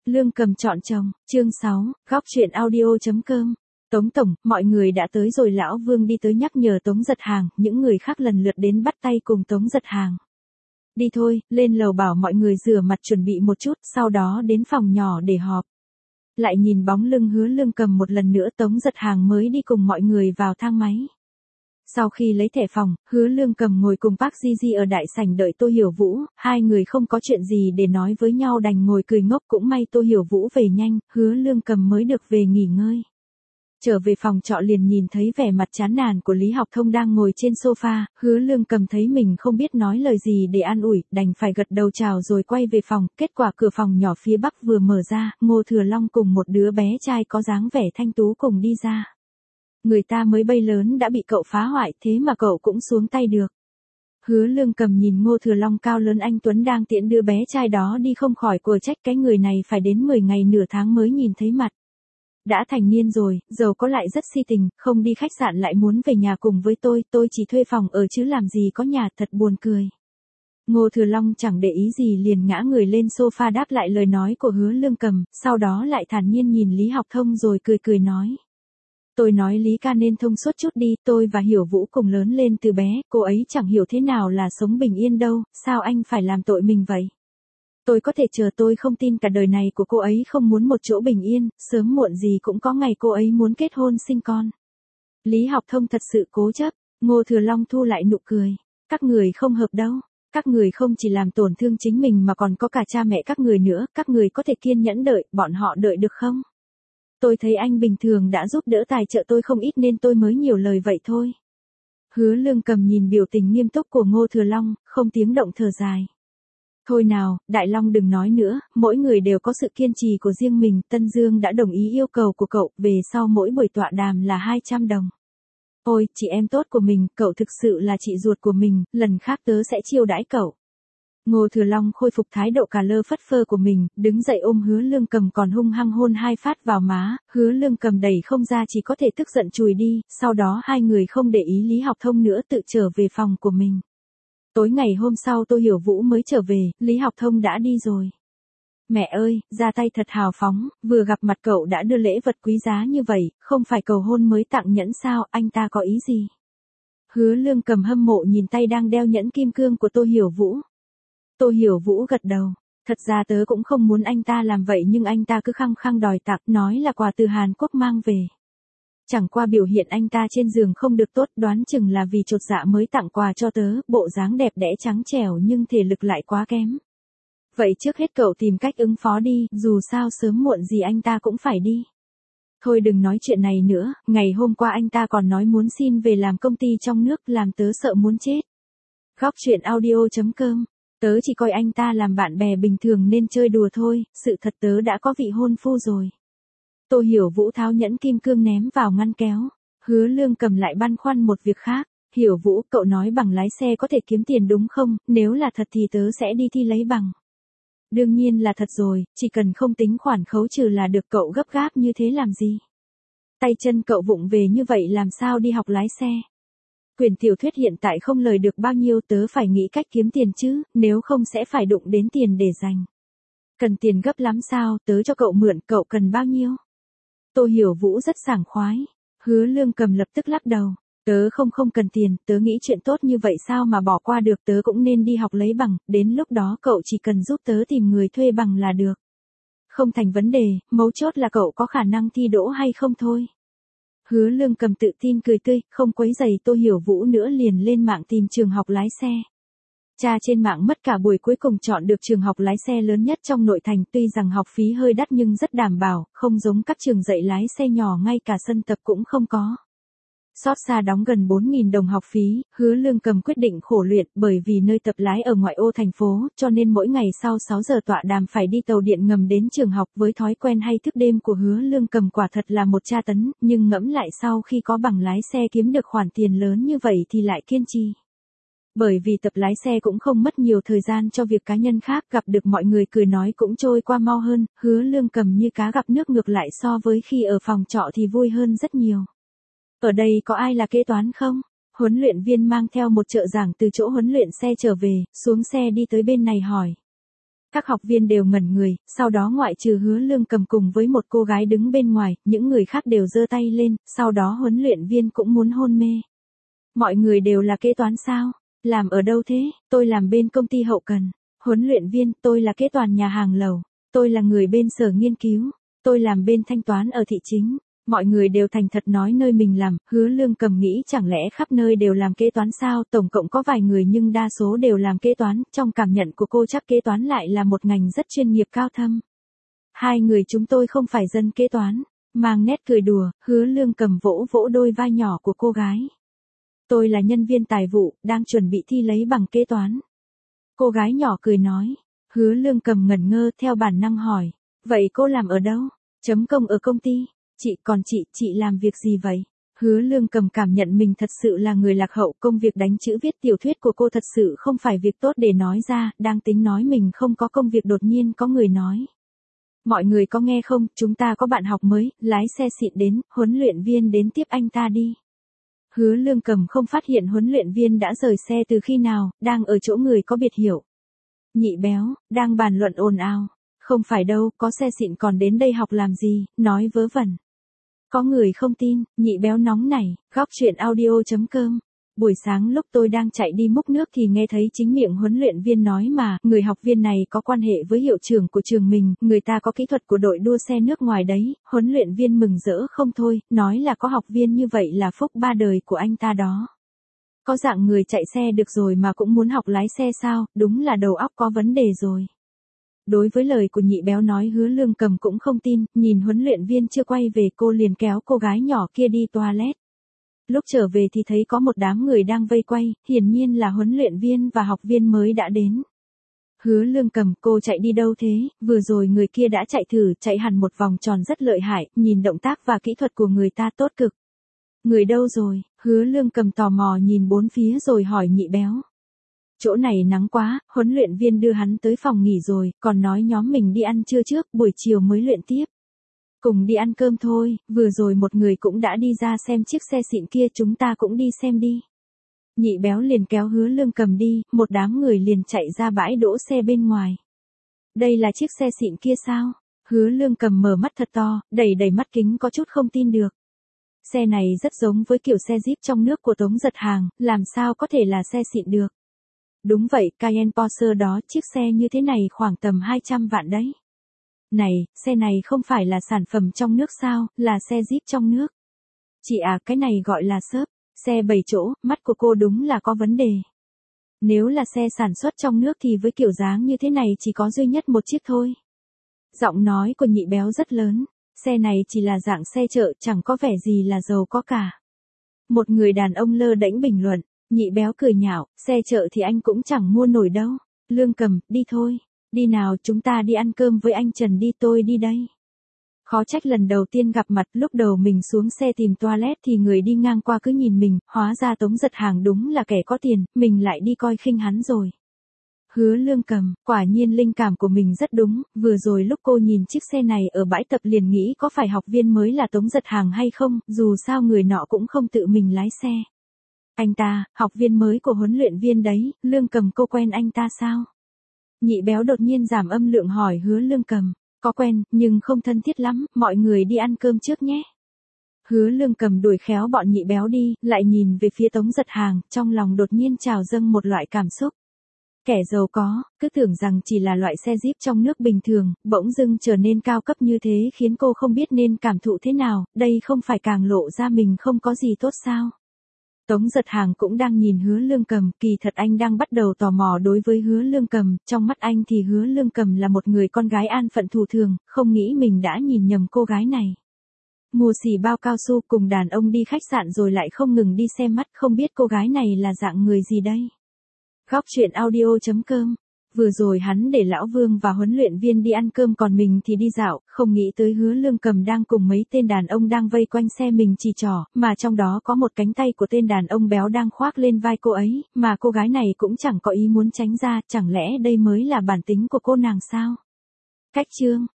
Lương Cầm chọn chồng, chương 6, góc truyện audio.com. Tống Tổng, mọi người đã tới rồi. Lão Vương đi tới nhắc nhở Tống Giật Hàng, những người khác lần lượt đến bắt tay cùng Tống Giật Hàng. Đi thôi, lên lầu bảo mọi người rửa mặt chuẩn bị một chút, sau đó đến phòng nhỏ để họp. Lại nhìn bóng lưng Hứa Lương Cầm một lần nữa, Tống Giật Hàng mới đi cùng mọi người vào thang máy. Sau khi lấy thẻ phòng, Hứa Lương Cầm ngồi cùng Park Ji Ji ở đại sảnh đợi Tô Hiểu Vũ, hai người không có chuyện gì để nói với nhau đành ngồi cười ngốc. Cũng may Tô Hiểu Vũ về nhanh, Hứa Lương Cầm mới được về nghỉ ngơi. Trở về phòng trọ liền nhìn thấy vẻ mặt chán nản của Lý Học Thông đang ngồi trên sofa, Hứa Lương Cầm thấy mình không biết nói lời gì để an ủi, đành phải gật đầu chào rồi quay về phòng. Kết quả cửa phòng nhỏ phía bắc vừa mở ra, Ngô Thừa Long cùng một đứa bé trai có dáng vẻ thanh tú cùng đi ra. Người ta mới bay lớn đã bị cậu phá hoại, thế mà cậu cũng xuống tay được. Hứa Lương Cầm nhìn Ngô Thừa Long cao lớn anh tuấn đang tiễn đưa bé trai đó đi không khỏi của trách cái người này phải đến 10 ngày nửa tháng mới nhìn thấy mặt. Đã thành niên rồi, giàu có lại rất si tình, không đi khách sạn lại muốn về nhà cùng với tôi chỉ thuê phòng ở chứ làm gì có nhà, thật buồn cười. Ngô Thừa Long chẳng để ý gì liền ngã người lên sofa đáp lại lời nói của Hứa Lương Cầm, sau đó lại thản nhiên nhìn Lý Học Thông rồi cười nói. Tôi nói Lý ca nên thông suốt chút đi, tôi và Hiểu Vũ cùng lớn lên từ bé, cô ấy chẳng hiểu thế nào là sống bình yên đâu, sao anh phải làm tội mình vậy? Tôi có thể chờ, tôi không tin cả đời này của cô ấy không muốn một chỗ bình yên, sớm muộn gì cũng có ngày cô ấy muốn kết hôn sinh con. Lý Học Thông thật sự cố chấp. Ngô Thừa Long thu lại nụ cười. Các người không hợp đâu. Các người không chỉ làm tổn thương chính mình mà còn có cả cha mẹ các người nữa, các người có thể kiên nhẫn đợi, bọn họ đợi được không? Tôi thấy anh bình thường đã giúp đỡ tài trợ tôi không ít nên tôi mới nhiều lời vậy thôi. Hứa Lương Cầm nhìn biểu tình nghiêm túc của Ngô Thừa Long, không tiếng động thở dài. Thôi nào, Đại Long đừng nói nữa, mỗi người đều có sự kiên trì của riêng mình, Tân Dương đã đồng ý yêu cầu của cậu, về sau mỗi buổi tọa đàm là 200 đồng. Ôi, chị em tốt của mình, cậu thực sự là chị ruột của mình, lần khác tớ sẽ chiêu đãi cậu. Ngô Thừa Long khôi phục thái độ cà lơ phất phơ của mình, đứng dậy ôm Hứa Lương Cầm còn hung hăng hôn 2 phát vào má, Hứa Lương Cầm đẩy không ra chỉ có thể tức giận chùi đi, sau đó hai người không để ý Lý Học Thông nữa tự trở về phòng của mình. Tối ngày hôm sau Tô Hiểu Vũ mới trở về, Lý Học Thông đã đi rồi. Mẹ ơi, ra tay thật hào phóng, vừa gặp mặt cậu đã đưa lễ vật quý giá như vậy, không phải cầu hôn mới tặng nhẫn sao, anh ta có ý gì? Hứa Lương Cầm hâm mộ nhìn tay đang đeo nhẫn kim cương của Tô Hiểu Vũ. Tô Hiểu Vũ gật đầu, thật ra tớ cũng không muốn anh ta làm vậy nhưng anh ta cứ khăng khăng đòi tặng, nói là quà từ Hàn Quốc mang về. Chẳng qua biểu hiện anh ta trên giường không được tốt, đoán chừng là vì chột dạ mới tặng quà cho tớ, bộ dáng đẹp đẽ trắng trẻo nhưng thể lực lại quá kém. Vậy trước hết cậu tìm cách ứng phó đi, dù sao sớm muộn gì anh ta cũng phải đi. Thôi đừng nói chuyện này nữa, ngày hôm qua anh ta còn nói muốn xin về làm công ty trong nước, làm tớ sợ muốn chết. Góc truyện audio.com. Tớ chỉ coi anh ta làm bạn bè bình thường nên chơi đùa thôi, sự thật tớ đã có vị hôn phu rồi. Tô Hiểu Vũ tháo nhẫn kim cương ném vào ngăn kéo. Hứa Lương Cầm lại băn khoăn một việc khác. Hiểu Vũ, cậu nói bằng lái xe có thể kiếm tiền đúng không? Nếu là thật thì tớ sẽ đi thi lấy bằng. Đương nhiên là thật rồi, chỉ cần không tính khoản khấu trừ là được, cậu gấp gáp như thế làm gì? Tay chân cậu vụng về như vậy làm sao đi học lái xe? Quyển tiểu thuyết hiện tại không lời được bao nhiêu, tớ phải nghĩ cách kiếm tiền chứ, nếu không sẽ phải đụng đến tiền để dành. Cần tiền gấp lắm sao, tớ cho cậu mượn, cậu cần bao nhiêu? Tô Hiểu Vũ rất sảng khoái. Hứa Lương Cầm lập tức lắc đầu. Tớ không cần tiền, tớ nghĩ chuyện tốt như vậy sao mà bỏ qua được, tớ cũng nên đi học lấy bằng, đến lúc đó cậu chỉ cần giúp tớ tìm người thuê bằng là được. Không thành vấn đề, mấu chốt là cậu có khả năng thi đỗ hay không thôi. Hứa Lương Cầm tự tin cười tươi, không quấy rầy Tô Hiểu Vũ nữa liền lên mạng tìm trường học lái xe. Tra trên mạng mất cả buổi cuối cùng chọn được trường học lái xe lớn nhất trong nội thành, tuy rằng học phí hơi đắt nhưng rất đảm bảo, không giống các trường dạy lái xe nhỏ ngay cả sân tập cũng không có. Xót xa đóng gần 4.000 đồng học phí, Hứa Lương Cầm quyết định khổ luyện, bởi vì nơi tập lái ở ngoại ô thành phố, cho nên mỗi ngày sau 6 giờ tọa đàm phải đi tàu điện ngầm đến trường học. Với thói quen hay thức đêm của Hứa Lương Cầm quả thật là một tra tấn, nhưng ngẫm lại sau khi có bằng lái xe kiếm được khoản tiền lớn như vậy thì lại kiên trì. Bởi vì tập lái xe cũng không mất nhiều thời gian cho việc cá nhân khác, gặp được mọi người cười nói cũng trôi qua mau hơn, Hứa Lương Cầm như cá gặp nước, ngược lại so với khi ở phòng trọ thì vui hơn rất nhiều. Ở đây có ai là kế toán không? Huấn luyện viên mang theo một trợ giảng từ chỗ huấn luyện xe trở về, xuống xe đi tới bên này hỏi. Các học viên đều ngẩn người, sau đó ngoại trừ Hứa Lương Cầm cùng với một cô gái đứng bên ngoài, những người khác đều giơ tay lên, sau đó huấn luyện viên cũng muốn hôn mê. Mọi người đều là kế toán sao? Làm ở đâu thế? Tôi làm bên công ty hậu cần. Huấn luyện viên, tôi là kế toán nhà hàng lầu. Tôi là người bên sở nghiên cứu. Tôi làm bên thanh toán ở thị chính. Mọi người đều thành thật nói nơi mình làm, Hứa Lương Cầm nghĩ chẳng lẽ khắp nơi đều làm kế toán sao, tổng cộng có vài người nhưng đa số đều làm kế toán, trong cảm nhận của cô chắc kế toán lại là một ngành rất chuyên nghiệp cao thâm. Hai người chúng tôi không phải dân kế toán, mang nét cười đùa, Hứa Lương Cầm vỗ vỗ đôi vai nhỏ của cô gái. Tôi là nhân viên tài vụ, đang chuẩn bị thi lấy bằng kế toán. Cô gái nhỏ cười nói, Hứa Lương Cầm ngẩn ngơ theo bản năng hỏi, vậy cô làm ở đâu? Chấm công ở công ty. Còn chị làm việc gì vậy? Hứa Lương Cầm cảm nhận mình thật sự là người lạc hậu, công việc đánh chữ viết tiểu thuyết của cô thật sự không phải việc tốt để nói ra, đang tính nói mình không có công việc đột nhiên có người nói. Mọi người có nghe không, chúng ta có bạn học mới, lái xe xịn đến, huấn luyện viên đến tiếp anh ta đi. Hứa Lương Cầm không phát hiện huấn luyện viên đã rời xe từ khi nào, đang ở chỗ người có biệt hiệu. Nhị Béo, đang bàn luận ồn ào. Không phải đâu, có xe xịn còn đến đây học làm gì, nói vớ vẩn. Có người không tin, Nhị Béo nóng nảy, góc chuyện audio.com. Buổi sáng lúc tôi đang chạy đi múc nước thì nghe thấy chính miệng huấn luyện viên nói mà, người học viên này có quan hệ với hiệu trưởng của trường mình, người ta có kỹ thuật của đội đua xe nước ngoài đấy, huấn luyện viên mừng rỡ không thôi, nói là có học viên như vậy là phúc ba đời của anh ta đó. Có dạng người chạy xe được rồi mà cũng muốn học lái xe sao, đúng là đầu óc có vấn đề rồi. Đối với lời của Nhị Béo nói Hứa Lương Cầm cũng không tin, nhìn huấn luyện viên chưa quay về cô liền kéo cô gái nhỏ kia đi toilet. Lúc trở về thì thấy có một đám người đang vây quay, hiển nhiên là huấn luyện viên và học viên mới đã đến. Hứa Lương Cầm, cô chạy đi đâu thế? Vừa rồi người kia đã chạy hẳn một vòng tròn rất lợi hại, nhìn động tác và kỹ thuật của người ta tốt cực. Người đâu rồi? Hứa Lương Cầm tò mò nhìn bốn phía rồi hỏi Nhị Béo. Chỗ này nắng quá, huấn luyện viên đưa hắn tới phòng nghỉ rồi, còn nói nhóm mình đi ăn trưa trước, buổi chiều mới luyện tiếp. Cùng đi ăn cơm thôi, vừa rồi một người cũng đã đi ra xem chiếc xe xịn kia, chúng ta cũng đi xem đi. Nhị Béo liền kéo Hứa Lương Cầm đi, một đám người liền chạy ra bãi đỗ xe bên ngoài. Đây là chiếc xe xịn kia sao? Hứa Lương Cầm mở mắt thật to, đầy mắt kính có chút không tin được. Xe này rất giống với kiểu xe Jeep trong nước của Tống Giật Hàng, làm sao có thể là xe xịn được? Đúng vậy, Cayenne Porsche đó, chiếc xe như thế này khoảng tầm 200 vạn đấy. Này, xe này không phải là sản phẩm trong nước sao, là xe Jeep trong nước. Chị à, cái này gọi là SUV, xe 7 chỗ, mắt của cô đúng là có vấn đề. Nếu là xe sản xuất trong nước thì với kiểu dáng như thế này chỉ có duy nhất một chiếc thôi. Giọng nói của Nhị Béo rất lớn, xe này chỉ là dạng xe chợ, chẳng có vẻ gì là giàu có cả. Một người đàn ông lơ đễnh bình luận. Nhị Béo cười nhạo, xe chợ thì anh cũng chẳng mua nổi đâu. Lương Cầm, đi thôi. Đi nào, chúng ta đi ăn cơm với anh Trần đi, tôi đi đây. Khó trách lần đầu tiên gặp mặt, lúc đầu mình xuống xe tìm toilet thì người đi ngang qua cứ nhìn mình, hóa ra Tống Giật Hàng đúng là kẻ có tiền, mình lại đi coi khinh hắn rồi. Hứa Lương Cầm, quả nhiên linh cảm của mình rất đúng, vừa rồi lúc cô nhìn chiếc xe này ở bãi tập liền nghĩ có phải học viên mới là Tống Giật Hàng hay không, dù sao người nọ cũng không tự mình lái xe. Anh ta, học viên mới của huấn luyện viên đấy, Lương Cầm cô quen anh ta sao? Nhị Béo đột nhiên giảm âm lượng hỏi Hứa Lương Cầm, có quen, nhưng không thân thiết lắm, mọi người đi ăn cơm trước nhé. Hứa Lương Cầm đuổi khéo bọn Nhị Béo đi, lại nhìn về phía Tống Giật Hàng, trong lòng đột nhiên trào dâng một loại cảm xúc. Kẻ giàu có, cứ tưởng rằng chỉ là loại xe Jeep trong nước bình thường, bỗng dưng trở nên cao cấp như thế khiến cô không biết nên cảm thụ thế nào, đây không phải càng lộ ra mình không có gì tốt sao? Tống Giật Hàng cũng đang nhìn Hứa Lương Cầm, kỳ thật anh đang bắt đầu tò mò đối với Hứa Lương Cầm, trong mắt anh thì Hứa Lương Cầm là một người con gái an phận thủ thường, không nghĩ mình đã nhìn nhầm cô gái này. Mua xì bao cao su cùng đàn ông đi khách sạn rồi lại không ngừng đi xem mắt, không biết cô gái này là dạng người gì đây. Góc chuyện audio.com. Vừa rồi hắn để Lão Vương và huấn luyện viên đi ăn cơm còn mình thì đi dạo, không nghĩ tới Hứa Lương Cầm đang cùng mấy tên đàn ông đang vây quanh xe mình chỉ trỏ, mà trong đó có một cánh tay của tên đàn ông béo đang khoác lên vai cô ấy, mà cô gái này cũng chẳng có ý muốn tránh ra, chẳng lẽ đây mới là bản tính của cô nàng sao? Cách chương